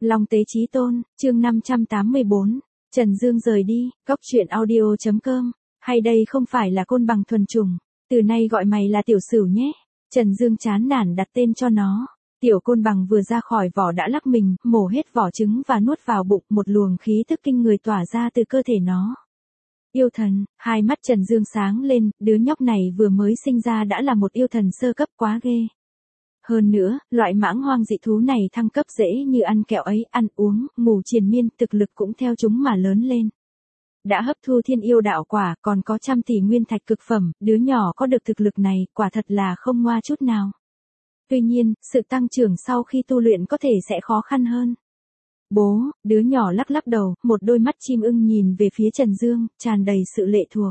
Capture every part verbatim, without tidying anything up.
Long Tế Chí Tôn, chương năm trăm tám mươi bốn, Trần Dương rời đi, góc truyện audio chấm com, hay đây không phải là côn bằng thuần chủng, từ nay gọi mày là tiểu sửu nhé. Trần Dương chán nản đặt tên cho nó. Tiểu côn bằng vừa ra khỏi vỏ đã lắc mình, mổ hết vỏ trứng và nuốt vào bụng, một luồng khí tức kinh người tỏa ra từ cơ thể nó. Yêu thần, hai mắt Trần Dương sáng lên, đứa nhóc này vừa mới sinh ra đã là một yêu thần sơ cấp, quá ghê. Hơn nữa, loại mãng hoang dị thú này thăng cấp dễ như ăn kẹo ấy, ăn uống, ngủ triền miên, thực lực cũng theo chúng mà lớn lên. Đã hấp thu thiên yêu đạo quả, còn có trăm tỷ nguyên thạch cực phẩm, đứa nhỏ có được thực lực này, quả thật là không ngoa chút nào. Tuy nhiên, sự tăng trưởng sau khi tu luyện có thể sẽ khó khăn hơn. Bố, đứa nhỏ lắc lắc đầu, một đôi mắt chim ưng nhìn về phía Trần Dương, tràn đầy sự lệ thuộc.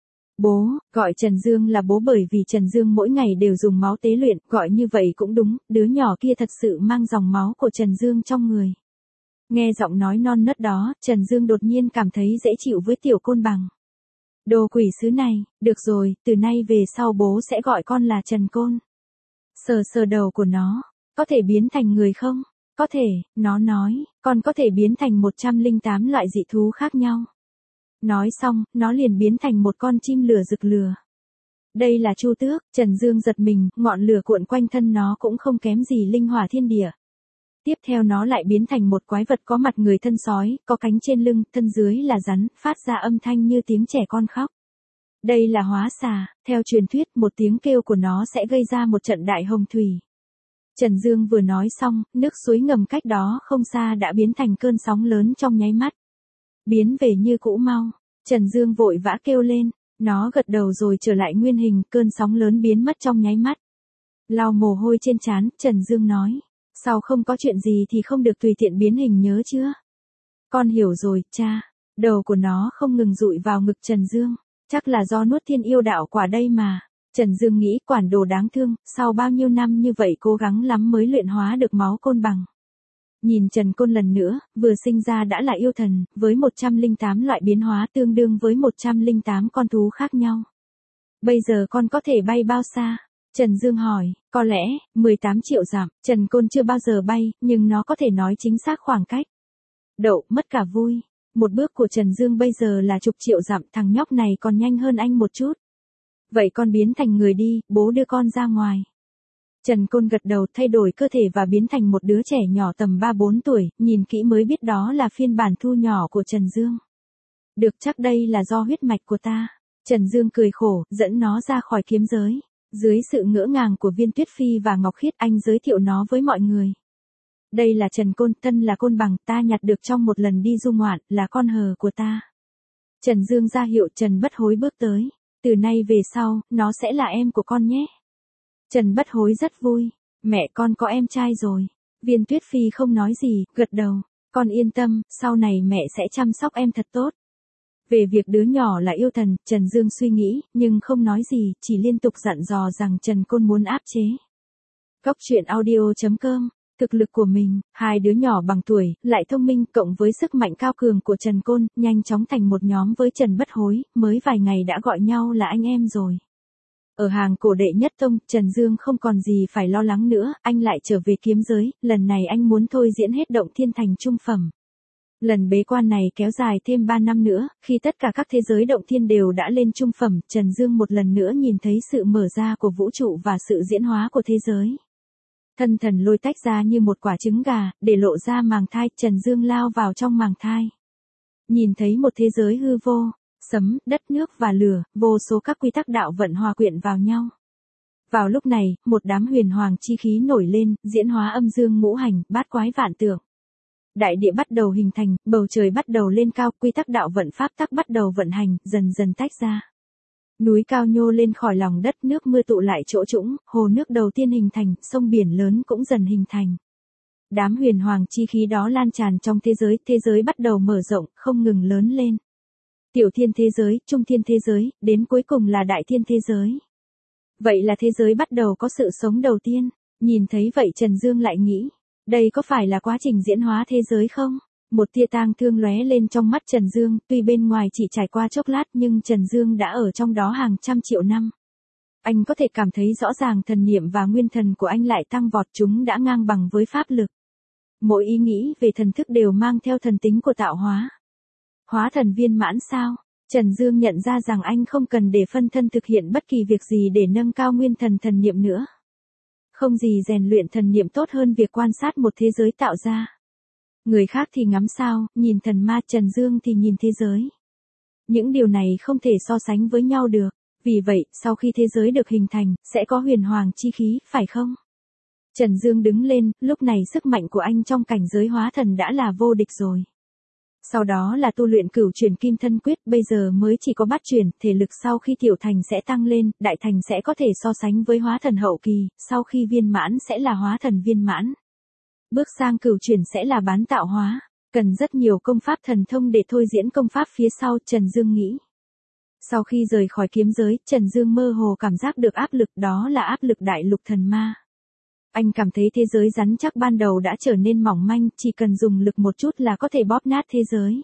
Bố, gọi Trần Dương là bố bởi vì Trần Dương mỗi ngày đều dùng máu tế luyện, gọi như vậy cũng đúng, đứa nhỏ kia thật sự mang dòng máu của Trần Dương trong người. Nghe giọng nói non nớt đó, Trần Dương đột nhiên cảm thấy dễ chịu với tiểu côn bằng. Đồ quỷ sứ này, được rồi, từ nay về sau bố sẽ gọi con là Trần Côn. Sờ sờ đầu của nó, có thể biến thành người không? Có thể, nó nói, con có thể biến thành một trăm lẻ tám loại dị thú khác nhau. Nói xong, nó liền biến thành một con chim lửa rực lửa. Đây là Chu Tước, Trần Dương giật mình, ngọn lửa cuộn quanh thân nó cũng không kém gì linh hỏa thiên địa. Tiếp theo nó lại biến thành một quái vật có mặt người thân sói, có cánh trên lưng, thân dưới là rắn, phát ra âm thanh như tiếng trẻ con khóc. Đây là hóa xà, theo truyền thuyết một tiếng kêu của nó sẽ gây ra một trận đại hồng thủy. Trần Dương vừa nói xong, nước suối ngầm cách đó không xa đã biến thành cơn sóng lớn trong nháy mắt. Biến về như cũ mau, Trần Dương vội vã kêu lên, nó gật đầu rồi trở lại nguyên hình, cơn sóng lớn biến mất trong nháy mắt. Lau mồ hôi trên trán, Trần Dương nói, sau không có chuyện gì thì không được tùy tiện biến hình nhớ chưa? Con hiểu rồi, cha. Đầu của nó không ngừng dụi vào ngực Trần Dương, chắc là do nuốt thiên yêu đạo quả đây mà. Trần Dương nghĩ quản đồ đáng thương, sau bao nhiêu năm như vậy cố gắng lắm mới luyện hóa được máu côn bằng. Nhìn Trần Côn lần nữa, vừa sinh ra đã là yêu thần, với một trăm lẻ tám loại biến hóa tương đương với một trăm lẻ tám con thú khác nhau. Bây giờ con có thể bay bao xa? Trần Dương hỏi, có lẽ, mười tám triệu dặm, Trần Côn chưa bao giờ bay, nhưng nó có thể nói chính xác khoảng cách. Đậu, mất cả vui. Một bước của Trần Dương bây giờ là chục triệu dặm, thằng nhóc này còn nhanh hơn anh một chút. Vậy con biến thành người đi, bố đưa con ra ngoài. Trần Côn gật đầu, thay đổi cơ thể và biến thành một đứa trẻ nhỏ tầm ba bốn tuổi, nhìn kỹ mới biết đó là phiên bản thu nhỏ của Trần Dương. Được, chắc đây là do huyết mạch của ta. Trần Dương cười khổ, dẫn nó ra khỏi kiếm giới. Dưới sự ngỡ ngàng của Viên Tuyết Phi và Ngọc Khiết, anh giới thiệu nó với mọi người. Đây là Trần Côn, thân là côn bằng, ta nhặt được trong một lần đi du ngoạn, là con hờ của ta. Trần Dương ra hiệu, Trần Bất Hối bước tới. Từ nay về sau, nó sẽ là em của con nhé. Trần Bất Hối rất vui. Mẹ con có em trai rồi. Viên Tuyết Phi không nói gì, gật đầu. Con yên tâm, sau này mẹ sẽ chăm sóc em thật tốt. Về việc đứa nhỏ là yêu thần, Trần Dương suy nghĩ, nhưng không nói gì, chỉ liên tục dặn dò rằng Trần Côn muốn áp chế. Góc truyện audio chấm com, thực lực của mình, hai đứa nhỏ bằng tuổi, lại thông minh, cộng với sức mạnh cao cường của Trần Côn, nhanh chóng thành một nhóm với Trần Bất Hối, mới vài ngày đã gọi nhau là anh em rồi. Ở hàng cổ đệ nhất tông, Trần Dương không còn gì phải lo lắng nữa, anh lại trở về kiếm giới, lần này anh muốn thôi diễn hết động thiên thành trung phẩm. Lần bế quan này kéo dài thêm ba năm nữa, khi tất cả các thế giới động thiên đều đã lên trung phẩm, Trần Dương một lần nữa nhìn thấy sự mở ra của vũ trụ và sự diễn hóa của thế giới. Thân thần lôi tách ra như một quả trứng gà, để lộ ra màng thai, Trần Dương lao vào trong màng thai. Nhìn thấy một thế giới hư vô, sấm, đất nước và lửa, vô số các quy tắc đạo vận hòa quyện vào nhau. Vào lúc này, một đám huyền hoàng chi khí nổi lên, diễn hóa âm dương ngũ hành, bát quái vạn tượng. Đại địa bắt đầu hình thành, bầu trời bắt đầu lên cao, quy tắc đạo vận pháp tắc bắt đầu vận hành, dần dần tách ra. Núi cao nhô lên khỏi lòng đất, nước mưa tụ lại chỗ trũng, hồ nước đầu tiên hình thành, sông biển lớn cũng dần hình thành. Đám huyền hoàng chi khí đó lan tràn trong thế giới, thế giới bắt đầu mở rộng, không ngừng lớn lên. Tiểu thiên thế giới, trung thiên thế giới, đến cuối cùng là đại thiên thế giới. Vậy là thế giới bắt đầu có sự sống đầu tiên. Nhìn thấy vậy Trần Dương lại nghĩ, đây có phải là quá trình diễn hóa thế giới không? Một tia tang thương lóe lên trong mắt Trần Dương, tuy bên ngoài chỉ trải qua chốc lát nhưng Trần Dương đã ở trong đó hàng trăm triệu năm. Anh có thể cảm thấy rõ ràng thần niệm và nguyên thần của anh lại tăng vọt, chúng đã ngang bằng với pháp lực. Mỗi ý nghĩ về thần thức đều mang theo thần tính của tạo hóa. Hóa thần viên mãn sao? Trần Dương nhận ra rằng anh không cần để phân thân thực hiện bất kỳ việc gì để nâng cao nguyên thần thần niệm nữa. Không gì rèn luyện thần niệm tốt hơn việc quan sát một thế giới tạo ra. Người khác thì ngắm sao, nhìn thần ma, Trần Dương thì nhìn thế giới. Những điều này không thể so sánh với nhau được. Vì vậy, sau khi thế giới được hình thành, sẽ có huyền hoàng chi khí, phải không? Trần Dương đứng lên, lúc này sức mạnh của anh trong cảnh giới hóa thần đã là vô địch rồi. Sau đó là tu luyện cửu chuyển kim thân quyết, bây giờ mới chỉ có bát chuyển, thể lực sau khi tiểu thành sẽ tăng lên, đại thành sẽ có thể so sánh với hóa thần hậu kỳ, sau khi viên mãn sẽ là hóa thần viên mãn. Bước sang cửu chuyển sẽ là bán tạo hóa, cần rất nhiều công pháp thần thông để thôi diễn công pháp phía sau, Trần Dương nghĩ. Sau khi rời khỏi kiếm giới, Trần Dương mơ hồ cảm giác được áp lực, đó là áp lực đại lục thần ma. Anh cảm thấy thế giới rắn chắc ban đầu đã trở nên mỏng manh, chỉ cần dùng lực một chút là có thể bóp nát thế giới.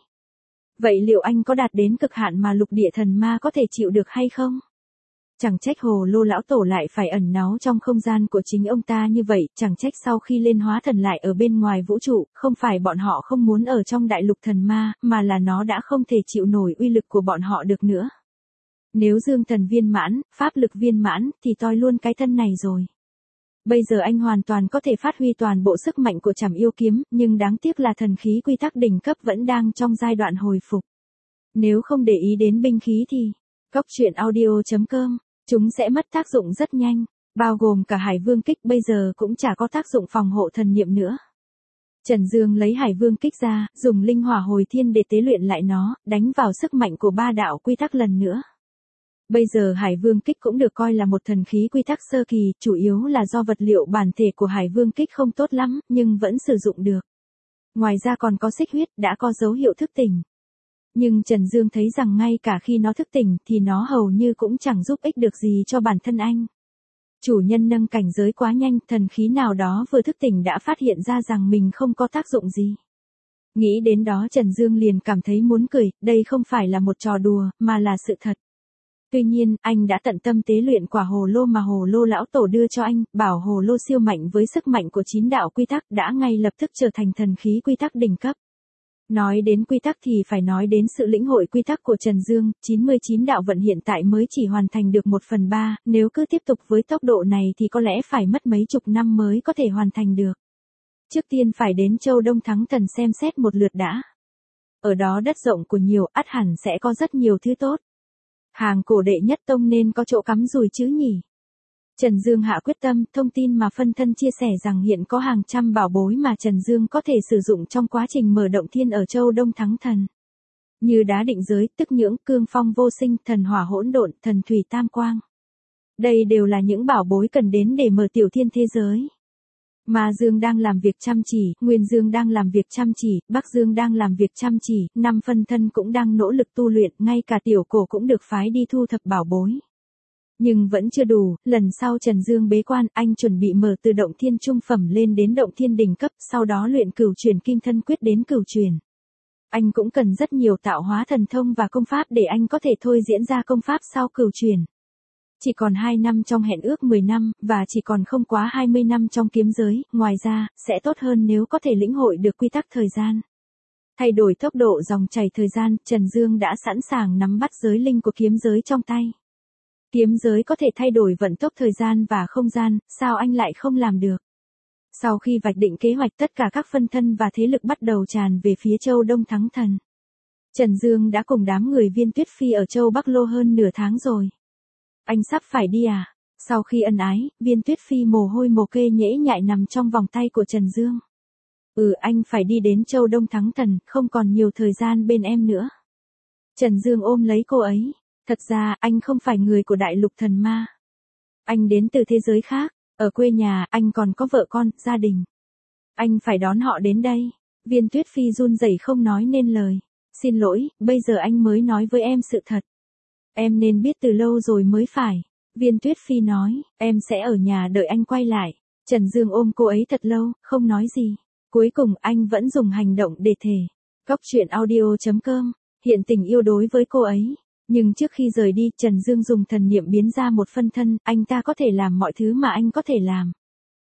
Vậy liệu anh có đạt đến cực hạn mà lục địa thần ma có thể chịu được hay không? Chẳng trách Hồ Lô lão tổ lại phải ẩn náu trong không gian của chính ông ta như vậy, chẳng trách sau khi lên hóa thần lại ở bên ngoài vũ trụ, không phải bọn họ không muốn ở trong đại lục thần ma, mà là nó đã không thể chịu nổi uy lực của bọn họ được nữa. Nếu dương thần viên mãn, pháp lực viên mãn, thì toi luôn cái thân này rồi. Bây giờ anh hoàn toàn có thể phát huy toàn bộ sức mạnh của Trảm Yêu kiếm, nhưng đáng tiếc là thần khí quy tắc đỉnh cấp vẫn đang trong giai đoạn hồi phục. Nếu không để ý đến binh khí thì, cốc truyện audio chấm com, chúng sẽ mất tác dụng rất nhanh, bao gồm cả Hải Vương kích bây giờ cũng chả có tác dụng phòng hộ thần niệm nữa. Trần Dương lấy Hải Vương kích ra, dùng linh hỏa hồi thiên để tế luyện lại nó, đánh vào sức mạnh của ba đạo quy tắc lần nữa. Bây giờ Hải Vương kích cũng được coi là một thần khí quy tắc sơ kỳ, chủ yếu là do vật liệu bản thể của Hải Vương kích không tốt lắm, nhưng vẫn sử dụng được. Ngoài ra còn có xích huyết, đã có dấu hiệu thức tỉnh. Nhưng Trần Dương thấy rằng ngay cả khi nó thức tỉnh thì nó hầu như cũng chẳng giúp ích được gì cho bản thân anh. Chủ nhân nâng cảnh giới quá nhanh, thần khí nào đó vừa thức tỉnh đã phát hiện ra rằng mình không có tác dụng gì. Nghĩ đến đó Trần Dương liền cảm thấy muốn cười, đây không phải là một trò đùa, mà là sự thật. Tuy nhiên, anh đã tận tâm tế luyện quả hồ lô mà hồ lô lão tổ đưa cho anh, bảo hồ lô siêu mạnh với sức mạnh của chín đạo quy tắc đã ngay lập tức trở thành thần khí quy tắc đỉnh cấp. Nói đến quy tắc thì phải nói đến sự lĩnh hội quy tắc của Trần Dương, chín mươi chín đạo vận hiện tại mới chỉ hoàn thành được một phần ba, nếu cứ tiếp tục với tốc độ này thì có lẽ phải mất mấy chục năm mới có thể hoàn thành được. Trước tiên phải đến Châu Đông Thắng Thần xem xét một lượt đã. Ở đó đất rộng của nhiều, ắt hẳn sẽ có rất nhiều thứ tốt. Hàng cổ đệ nhất tông nên có chỗ cắm rùi chứ nhỉ? Trần Dương hạ quyết tâm, thông tin mà phân thân chia sẻ rằng hiện có hàng trăm bảo bối mà Trần Dương có thể sử dụng trong quá trình mở động thiên ở Châu Đông Thắng Thần. Như đá định giới, tức nhưỡng, cương phong vô sinh, thần hỏa hỗn độn, thần thủy tam quang. Đây đều là những bảo bối cần đến để mở tiểu thiên thế giới. Ma Dương đang làm việc chăm chỉ, Nguyên Dương đang làm việc chăm chỉ, Bắc Dương đang làm việc chăm chỉ, năm phân thân cũng đang nỗ lực tu luyện, ngay cả tiểu cổ cũng được phái đi thu thập bảo bối. Nhưng vẫn chưa đủ, lần sau Trần Dương bế quan, anh chuẩn bị mở từ động thiên trung phẩm lên đến động thiên đỉnh cấp, sau đó luyện cửu chuyển kim thân quyết đến cửu chuyển. Anh cũng cần rất nhiều tạo hóa thần thông và công pháp để anh có thể thôi diễn ra công pháp sau cửu chuyển. Chỉ còn hai năm trong hẹn ước mười năm, và chỉ còn không quá hai mươi năm trong kiếm giới, ngoài ra, sẽ tốt hơn nếu có thể lĩnh hội được quy tắc thời gian. Thay đổi tốc độ dòng chảy thời gian, Trần Dương đã sẵn sàng nắm bắt giới linh của kiếm giới trong tay. Kiếm giới có thể thay đổi vận tốc thời gian và không gian, sao anh lại không làm được? Sau khi vạch định kế hoạch tất cả các phân thân và thế lực bắt đầu tràn về phía Châu Đông Thắng Thần. Trần Dương đã cùng đám người Viên Tuyết Phi ở Châu Bắc Lô hơn nửa tháng rồi. Anh sắp phải đi à? Sau khi ân ái, Viên Tuyết Phi mồ hôi mồ kê nhễ nhại nằm trong vòng tay của Trần Dương. Ừ, anh phải đi đến Châu Đông Thắng Thần, không còn nhiều thời gian bên em nữa. Trần Dương ôm lấy cô ấy. Thật ra, anh không phải người của đại lục thần ma. Anh đến từ thế giới khác, ở quê nhà, anh còn có vợ con, gia đình. Anh phải đón họ đến đây. Viên Tuyết Phi run rẩy không nói nên lời. Xin lỗi, bây giờ anh mới nói với em sự thật. Em nên biết từ lâu rồi mới phải. Viên Tuyết Phi nói, em sẽ ở nhà đợi anh quay lại. Trần Dương ôm cô ấy thật lâu, không nói gì. Cuối cùng anh vẫn dùng hành động để thề. Cốc truyện audio chấm com, hiện tình yêu đối với cô ấy. Nhưng trước khi rời đi, Trần Dương dùng thần niệm biến ra một phân thân, anh ta có thể làm mọi thứ mà anh có thể làm.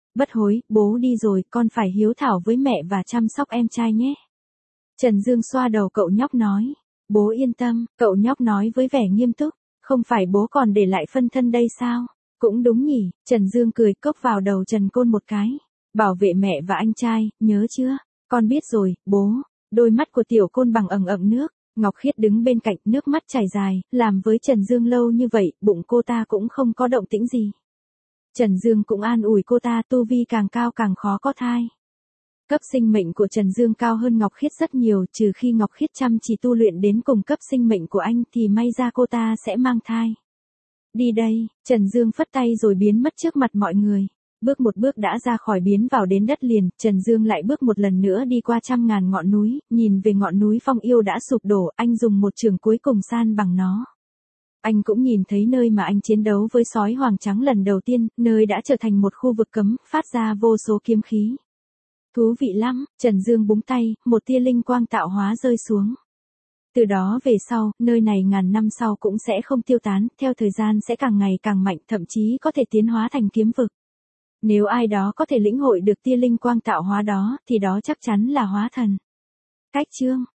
Bất hối, bố đi rồi, con phải hiếu thảo với mẹ và chăm sóc em trai nhé. Trần Dương xoa đầu cậu nhóc nói. Bố yên tâm, cậu nhóc nói với vẻ nghiêm túc. Không phải bố còn để lại phân thân đây sao? Cũng đúng nhỉ, Trần Dương cười cốc vào đầu Trần Côn một cái. Bảo vệ mẹ và anh trai, nhớ chưa? Con biết rồi, bố. Đôi mắt của tiểu Côn bằng ẩn ẩn nước. Ngọc Khiết đứng bên cạnh, nước mắt chảy dài, làm với Trần Dương lâu như vậy, bụng cô ta cũng không có động tĩnh gì. Trần Dương cũng an ủi cô ta, tu vi càng cao càng khó có thai. Cấp sinh mệnh của Trần Dương cao hơn Ngọc Khiết rất nhiều, trừ khi Ngọc Khiết chăm chỉ tu luyện đến cùng cấp sinh mệnh của anh thì may ra cô ta sẽ mang thai. Đi đây, Trần Dương phất tay rồi biến mất trước mặt mọi người. Bước một bước đã ra khỏi biến vào đến đất liền, Trần Dương lại bước một lần nữa đi qua trăm ngàn ngọn núi, nhìn về ngọn núi Phong Yêu đã sụp đổ, anh dùng một trường cuối cùng san bằng nó. Anh cũng nhìn thấy nơi mà anh chiến đấu với sói hoàng trắng lần đầu tiên, nơi đã trở thành một khu vực cấm, phát ra vô số kiếm khí. Thú vị lắm, Trần Dương búng tay, một tia linh quang tạo hóa rơi xuống. Từ đó về sau, nơi này ngàn năm sau cũng sẽ không tiêu tán, theo thời gian sẽ càng ngày càng mạnh, thậm chí có thể tiến hóa thành kiếm vực. Nếu ai đó có thể lĩnh hội được tia linh quang tạo hóa đó, thì đó chắc chắn là hóa thần. Cách chương